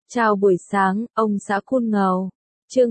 Chào buổi sáng, ông xã Cun Ngầu. Chương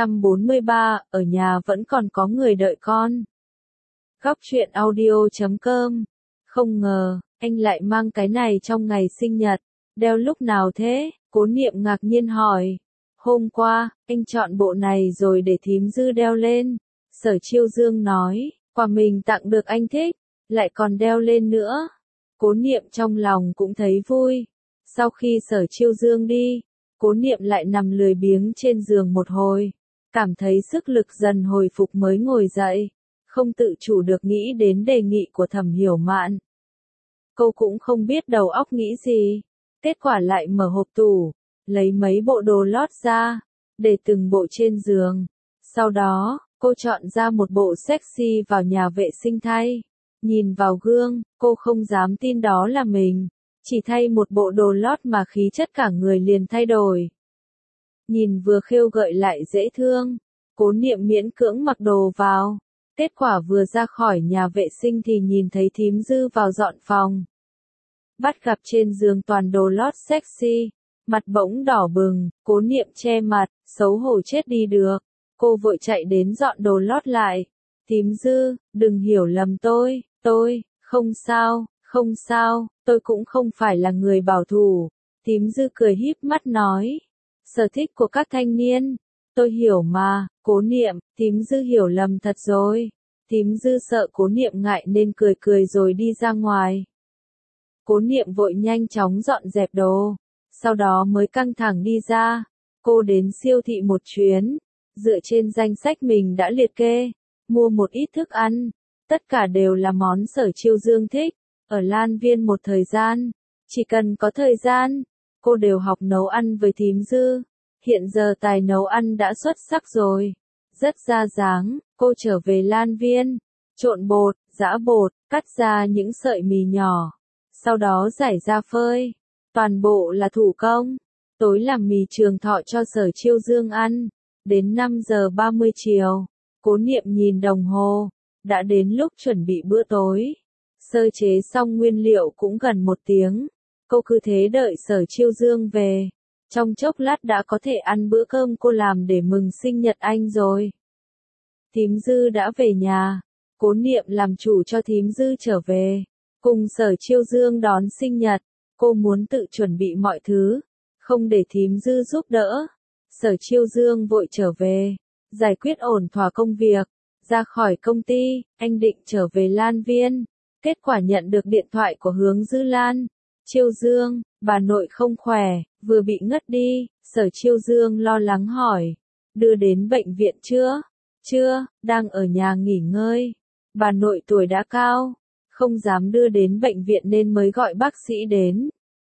243, ở nhà vẫn còn có người đợi con. Góc truyện audio.com. Không ngờ, anh lại mang cái này trong ngày sinh nhật. Đeo lúc nào thế? Cố Niệm ngạc nhiên hỏi. Hôm qua, anh chọn bộ này rồi để thím Dư đeo lên. Sở Chiêu Dương nói, quà mình tặng được anh thích, lại còn đeo lên nữa. Cố Niệm trong lòng cũng thấy vui. Sau khi Sở Chiêu Dương đi, Cố Niệm lại nằm lười biếng trên giường một hồi, cảm thấy sức lực dần hồi phục mới ngồi dậy, không tự chủ được nghĩ đến đề nghị của Thẩm Hiểu Mạn. Cô cũng không biết đầu óc nghĩ gì, kết quả lại mở hộp tủ, lấy mấy bộ đồ lót ra, để từng bộ trên giường. Sau đó, cô chọn ra một bộ sexy vào nhà vệ sinh thay. Nhìn vào gương, cô không dám tin đó là mình. Chỉ thay một bộ đồ lót mà khí chất cả người liền thay đổi. Nhìn vừa khêu gợi lại dễ thương, Cố Niệm miễn cưỡng mặc đồ vào. Kết quả vừa ra khỏi nhà vệ sinh thì nhìn thấy thím Dư vào dọn phòng. Bắt gặp trên giường toàn đồ lót sexy, mặt bỗng đỏ bừng, Cố Niệm che mặt, xấu hổ chết đi được. Cô vội chạy đến dọn đồ lót lại. Thím Dư, đừng hiểu lầm tôi, không sao. Không sao, tôi cũng không phải là người bảo thủ. Thím Dư cười híp mắt nói. Sở thích của các thanh niên. Tôi hiểu mà, Cố Niệm, thím Dư hiểu lầm thật rồi. Thím Dư sợ Cố Niệm ngại nên cười rồi đi ra ngoài. Cố Niệm vội nhanh chóng dọn dẹp đồ. Sau đó mới căng thẳng đi ra. Cô đến siêu thị một chuyến. Dựa trên danh sách mình đã liệt kê. Mua một ít thức ăn. Tất cả đều là món Sở Chiêu Dương thích. Ở Lan Viên một thời gian, chỉ cần có thời gian, cô đều học nấu ăn với thím Dư. Hiện giờ tài nấu ăn đã xuất sắc rồi. Rất ra dáng, cô trở về Lan Viên, trộn bột, giã bột, cắt ra những sợi mì nhỏ. Sau đó rải ra phơi. Toàn bộ là thủ công. Tối làm mì trường thọ cho Sở Chiêu Dương ăn. Đến 5 giờ 30 chiều, Cố Niệm nhìn đồng hồ. Đã đến lúc chuẩn bị bữa tối. Sơ chế xong nguyên liệu cũng gần 1 tiếng. Cô cứ thế đợi Sở Chiêu Dương về. Trong chốc lát đã có thể ăn bữa cơm cô làm để mừng sinh nhật anh rồi. Thím Dư đã về nhà. Cố Niệm làm chủ cho thím Dư trở về. Cùng Sở Chiêu Dương đón sinh nhật. Cô muốn tự chuẩn bị mọi thứ. Không để thím Dư giúp đỡ. Sở Chiêu Dương vội trở về. Giải quyết ổn thỏa công việc. Ra khỏi công ty, anh định trở về Lan Viên. Kết quả nhận được điện thoại của Hướng Dư Lan. Chiêu Dương, bà nội không khỏe, vừa bị ngất đi. Sở Chiêu Dương lo lắng hỏi. Đưa đến bệnh viện chưa? Chưa, đang ở nhà nghỉ ngơi. Bà nội tuổi đã cao, không dám đưa đến bệnh viện nên mới gọi bác sĩ đến.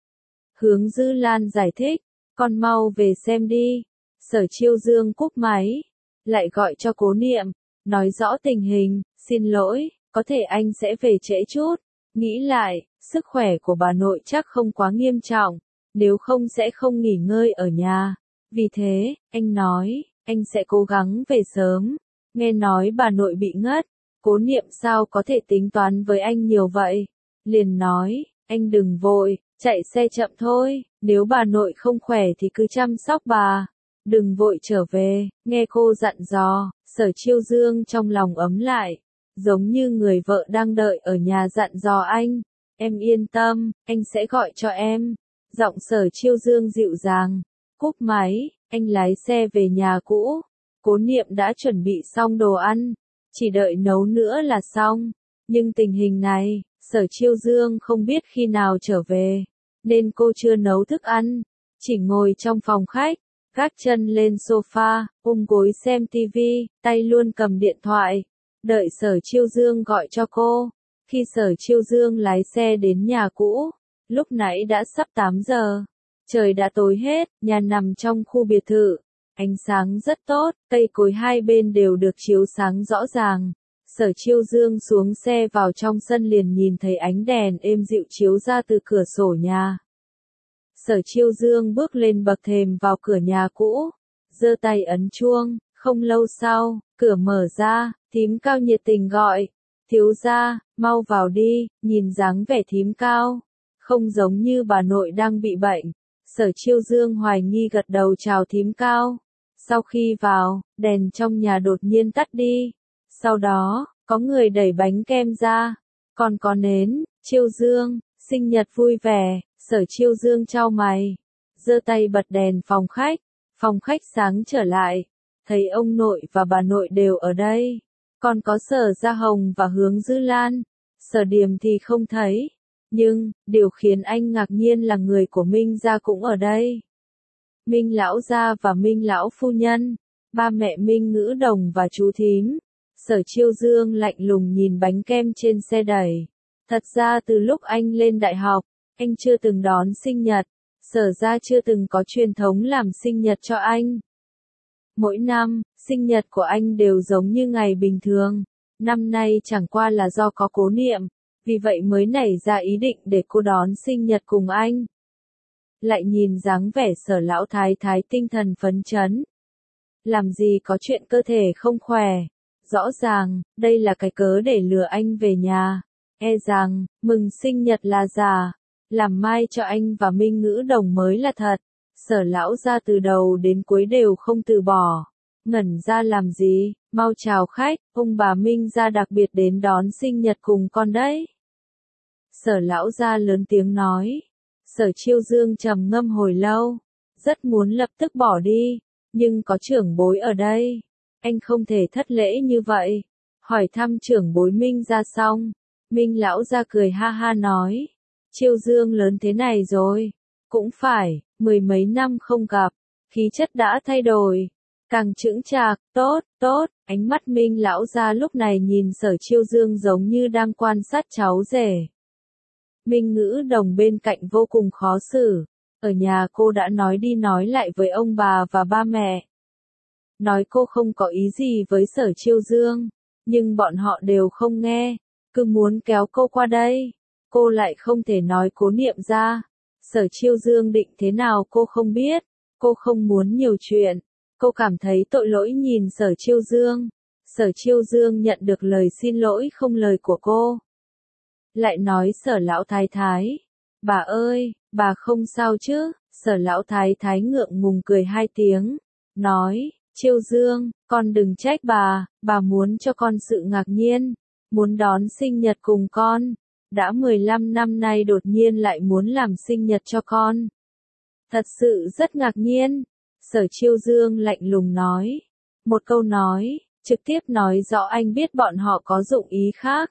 Hướng Dư Lan giải thích, con mau về xem đi. Sở Chiêu Dương cúp máy, lại gọi cho Cố Niệm, nói rõ tình hình, xin lỗi. Có thể anh sẽ về trễ chút. Nghĩ lại, sức khỏe của bà nội chắc không quá nghiêm trọng. Nếu không sẽ không nghỉ ngơi ở nhà. Vì thế, anh nói, anh sẽ cố gắng về sớm. Nghe nói bà nội bị ngất. Cố Niệm sao có thể tính toán với anh nhiều vậy? Liền nói, anh đừng vội, chạy xe chậm thôi. Nếu bà nội không khỏe thì cứ chăm sóc bà. Đừng vội trở về. Nghe cô dặn dò, Sở Chiêu Dương trong lòng ấm lại. Giống như người vợ đang đợi ở nhà dặn dò anh. Em yên tâm, anh sẽ gọi cho em. Giọng Sở Chiêu Dương dịu dàng. Cúp máy, anh lái xe về nhà cũ. Cố Niệm đã chuẩn bị xong đồ ăn. Chỉ đợi nấu nữa là xong. Nhưng tình hình này, Sở Chiêu Dương không biết khi nào trở về. Nên cô chưa nấu thức ăn. Chỉ ngồi trong phòng khách, gác chân lên sofa, gối xem tivi, tay luôn cầm điện thoại. Đợi Sở Chiêu Dương gọi cho cô. Khi Sở Chiêu Dương lái xe đến nhà cũ, lúc nãy đã sắp 8 giờ. Trời đã tối hết, nhà nằm trong khu biệt thự. Ánh sáng rất tốt, cây cối hai bên đều được chiếu sáng rõ ràng. Sở Chiêu Dương xuống xe vào trong sân liền nhìn thấy ánh đèn êm dịu chiếu ra từ cửa sổ nhà. Sở Chiêu Dương bước lên bậc thềm vào cửa nhà cũ, giơ tay ấn chuông. Không lâu sau, cửa mở ra, thím Cao nhiệt tình gọi. Thiếu gia, mau vào đi. Nhìn dáng vẻ thím Cao, không giống như bà nội đang bị bệnh. Sở Chiêu Dương hoài nghi gật đầu chào thím Cao. Sau khi vào, đèn trong nhà đột nhiên tắt đi. Sau đó, có người đẩy bánh kem ra. Còn có nến, Chiêu Dương, sinh nhật vui vẻ. Sở Chiêu Dương chau mày, giơ tay bật đèn phòng khách. Phòng khách sáng trở lại, thấy ông nội và bà nội đều ở đây. Còn có Sở Gia Hồng và Hướng Dư Lan. Sở Điềm thì không thấy. Nhưng, điều khiến anh ngạc nhiên là người của Minh gia cũng ở đây. Minh lão gia và Minh lão phu nhân, ba mẹ Minh Ngữ Đồng và chú thím. Sở Chiêu Dương lạnh lùng nhìn bánh kem trên xe đẩy. Thật ra từ lúc anh lên đại học, anh chưa từng đón sinh nhật. Sở ra chưa từng có truyền thống làm sinh nhật cho anh. Mỗi năm, sinh nhật của anh đều giống như ngày bình thường. Năm nay chẳng qua là do có cố niệm, vì vậy mới nảy ra ý định để cô đón sinh nhật cùng anh. Lại nhìn dáng vẻ Sở lão thái thái tinh thần phấn chấn. Làm gì có chuyện cơ thể không khỏe. Rõ ràng, đây là cái cớ để lừa anh về nhà. E rằng, mừng sinh nhật là giả. Làm mai cho anh và Minh Ngữ Đồng mới là thật. Sở lão ra từ đầu đến cuối đều không từ bỏ. Ngẩn ra làm gì, mau chào khách, ông bà Minh ra đặc biệt đến đón sinh nhật cùng con đấy. Sở lão ra lớn tiếng nói. Sở Chiêu Dương trầm ngâm hồi lâu, rất muốn lập tức bỏ đi, nhưng có trưởng bối ở đây. Anh không thể thất lễ như vậy. Hỏi thăm trưởng bối Minh ra xong, Minh lão ra cười ha ha nói. Chiêu Dương lớn thế này rồi, cũng phải, 10 mấy năm không gặp, khí chất đã thay đổi, càng chững chạc, tốt, tốt. Ánh mắt Minh lão ra lúc này nhìn Sở Chiêu Dương giống như đang quan sát cháu rể. Minh Ngữ Đồng bên cạnh vô cùng khó xử, ở nhà cô đã nói đi nói lại với ông bà và ba mẹ. Nói cô không có ý gì với Sở Chiêu Dương, nhưng bọn họ đều không nghe, cứ muốn kéo cô qua đây. Cô lại không thể nói cố niệm ra. Sở Chiêu Dương định thế nào cô không biết. Cô không muốn nhiều chuyện. Cô cảm thấy tội lỗi nhìn Sở Chiêu Dương. Sở Chiêu Dương nhận được lời xin lỗi không lời của cô. Lại nói Sở lão thái thái. Bà ơi, bà không sao chứ? Sở lão thái thái ngượng ngùng cười 2 tiếng. Nói, Chiêu Dương, con đừng trách bà muốn cho con sự ngạc nhiên. Muốn đón sinh nhật cùng con. Đã 15 năm nay đột nhiên lại muốn làm sinh nhật cho con. Thật sự rất ngạc nhiên. Sở Chiêu Dương lạnh lùng nói. Một câu nói, trực tiếp nói rõ anh biết bọn họ có dụng ý khác.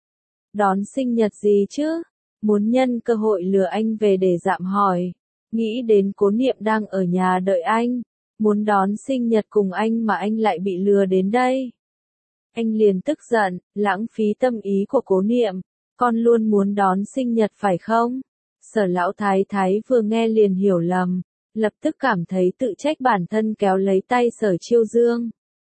Đón sinh nhật gì chứ? Muốn nhân cơ hội lừa anh về để dạm hỏi. Nghĩ đến cố niệm đang ở nhà đợi anh. Muốn đón sinh nhật cùng anh mà anh lại bị lừa đến đây. Anh liền tức giận, lãng phí tâm ý của cố niệm. Con luôn muốn đón sinh nhật phải không? Sở lão thái thái vừa nghe liền hiểu lầm, lập tức cảm thấy tự trách bản thân kéo lấy tay Sở Chiêu Dương.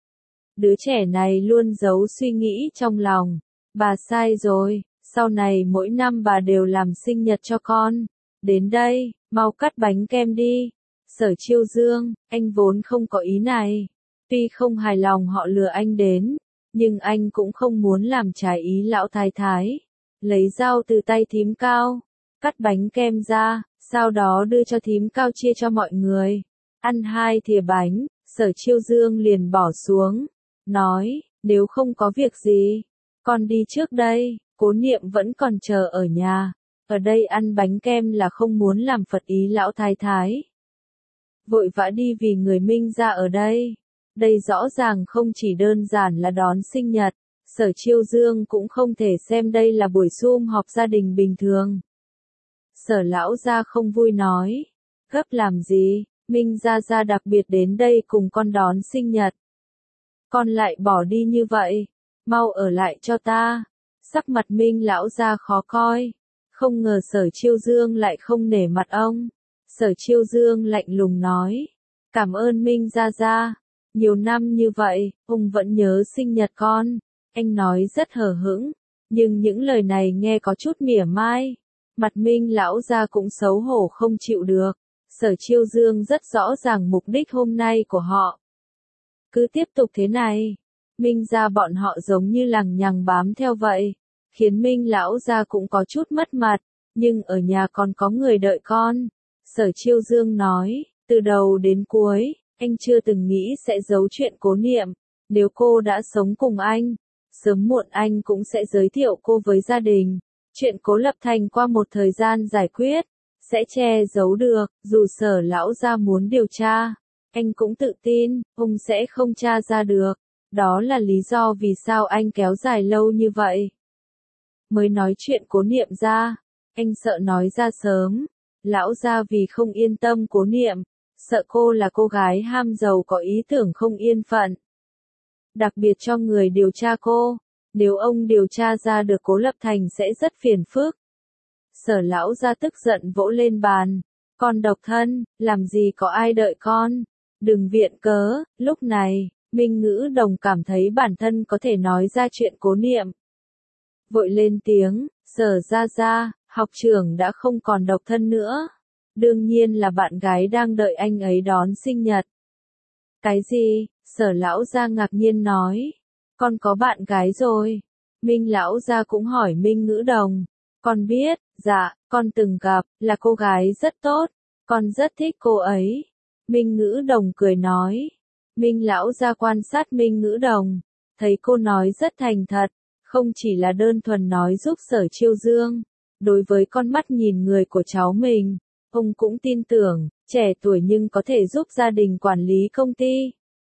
Đứa trẻ này luôn giấu suy nghĩ trong lòng. Bà sai rồi, sau này mỗi năm bà đều làm sinh nhật cho con. Đến đây, mau cắt bánh kem đi. Sở Chiêu Dương, anh vốn không có ý này. Tuy không hài lòng họ lừa anh đến, nhưng anh cũng không muốn làm trái ý lão thái thái. Lấy dao từ tay thím Cao, cắt bánh kem ra, sau đó đưa cho thím Cao chia cho mọi người. Ăn 2 thìa bánh, Sở Chiêu Dương liền bỏ xuống, nói, nếu không có việc gì, con đi trước đây. Cố niệm vẫn còn chờ ở nhà, ở đây ăn bánh kem là không muốn làm phật ý lão thái thái. Vội vã đi vì người Minh ra ở đây. Đây rõ ràng không chỉ đơn giản là đón sinh nhật. Sở Chiêu Dương cũng không thể xem đây là buổi sum họp gia đình bình thường. Sở lão gia không vui nói. Gấp làm gì, Minh gia đặc biệt đến đây cùng con đón sinh nhật. Con lại bỏ đi như vậy, mau ở lại cho ta. Sắc mặt Minh lão gia khó coi. Không ngờ Sở Chiêu Dương lại không nể mặt ông. Sở Chiêu Dương lạnh lùng nói. Cảm ơn Minh gia. Nhiều năm như vậy, ông vẫn nhớ sinh nhật con. Anh nói rất hờ hững, nhưng những lời này nghe có chút mỉa mai. Mặt Minh lão gia cũng xấu hổ không chịu được. Sở Chiêu Dương rất rõ ràng mục đích hôm nay của họ. Cứ tiếp tục thế này, Minh gia bọn họ giống như lằng nhằng bám theo vậy, khiến Minh lão gia cũng có chút mất mặt, nhưng ở nhà còn có người đợi con. Sở Chiêu Dương nói, từ đầu đến cuối, anh chưa từng nghĩ sẽ giấu chuyện Cố Niệm. Nếu cô đã sống cùng anh, sớm muộn anh cũng sẽ giới thiệu cô với gia đình. Chuyện Cố Lập Thành qua một thời gian giải quyết, sẽ che giấu được, dù Sở lão gia muốn điều tra. Anh cũng tự tin, ông sẽ không tra ra được. Đó là lý do vì sao anh kéo dài lâu như vậy. Mới nói chuyện Cố Niệm ra, anh sợ nói ra sớm. Lão gia vì không yên tâm Cố Niệm, sợ cô là cô gái ham giàu có ý tưởng không yên phận. Đặc biệt cho người điều tra cô, nếu ông điều tra ra được Cố Lập Thành sẽ rất phiền phức. Sở lão gia tức giận vỗ lên bàn, con độc thân, làm gì có ai đợi con, đừng viện cớ. Lúc này, Minh Ngữ Đồng cảm thấy bản thân có thể nói ra chuyện Cố Niệm. Vội lên tiếng, Sở gia gia, học trưởng đã không còn độc thân nữa. Đương nhiên là bạn gái đang đợi anh ấy đón sinh nhật. Cái gì? Sở lão gia ngạc nhiên nói. Con có bạn gái rồi. Minh lão gia cũng hỏi Minh Ngữ Đồng. Con biết, dạ, con từng gặp, là cô gái rất tốt. Con rất thích cô ấy. Minh Ngữ Đồng cười nói. Minh lão gia quan sát Minh Ngữ Đồng. Thấy cô nói rất thành thật. Không chỉ là đơn thuần nói giúp Sở Chiêu Dương. Đối với con mắt nhìn người của cháu mình, ông cũng tin tưởng, trẻ tuổi nhưng có thể giúp gia đình quản lý công ty.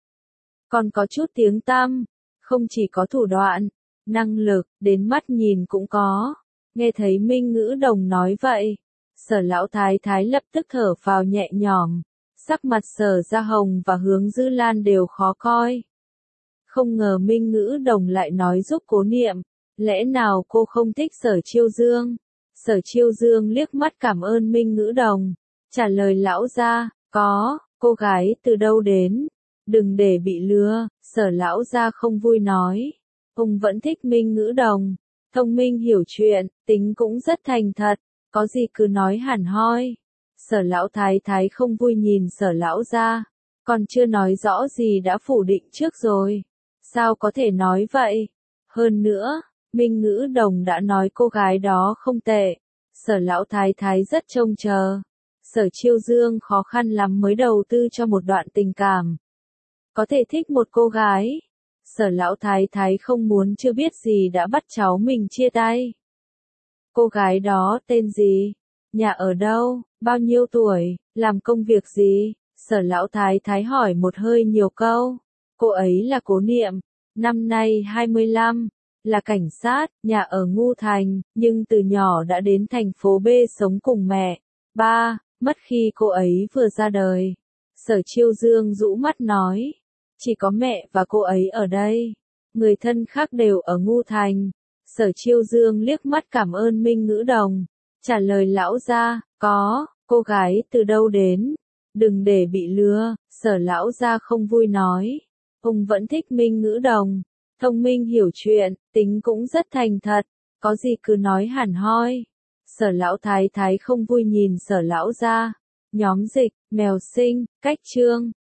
Còn có chút tiếng tăm, không chỉ có thủ đoạn, năng lực, đến mắt nhìn cũng có. Nghe thấy Minh Ngữ Đồng nói vậy, Sở lão thái thái lập tức thở phào nhẹ nhõm, sắc mặt Sở Gia Hồng và Hướng Dư Lan đều khó coi. Không ngờ Minh Ngữ Đồng lại nói giúp Cố Niệm, lẽ nào cô không thích Sở Chiêu Dương? Sở Chiêu Dương liếc mắt cảm ơn Minh Ngữ Đồng, trả lời lão gia, có, cô gái từ đâu đến? Đừng để bị lừa. Sở lão gia không vui nói. Ông vẫn thích Minh Ngữ Đồng, thông minh hiểu chuyện, tính cũng rất thành thật, có gì cứ nói hẳn hoi. Sở lão thái thái không vui nhìn Sở lão gia, còn chưa nói rõ gì đã phủ định trước rồi. Sao có thể nói vậy? Hơn nữa, Minh Ngữ Đồng đã nói cô gái đó không tệ. Sở lão thái thái rất trông chờ. Sở Chiêu Dương khó khăn lắm mới đầu tư cho một đoạn tình cảm. Có thể thích một cô gái. Sở lão thái thái không muốn chưa biết gì đã bắt cháu mình chia tay. Cô gái đó tên gì? Nhà ở đâu? Bao nhiêu tuổi? Làm công việc gì? Sở lão thái thái hỏi một hơi nhiều câu. Cô ấy là Cố Niệm, năm nay 25, là cảnh sát, nhà ở Ngu Thành, nhưng từ nhỏ đã đến thành phố B sống cùng mẹ. Ba, mất khi cô ấy vừa ra đời. Sở Chiêu Dương rũ mắt nói, chỉ có mẹ và cô ấy ở đây, người thân khác đều ở Ngu Thành. Sở Chiêu Dương liếc mắt cảm ơn Minh Ngữ Đồng, trả lời lão gia, có, cô gái từ đâu đến? Đừng để bị lừa. Sở lão gia không vui nói, ông vẫn thích Minh Ngữ Đồng, thông minh hiểu chuyện, tính cũng rất thành thật, có gì cứ nói hẳn hoi. Sở lão thái thái không vui nhìn Sở lão gia. Nhóm dịch, mèo sinh, cách chương.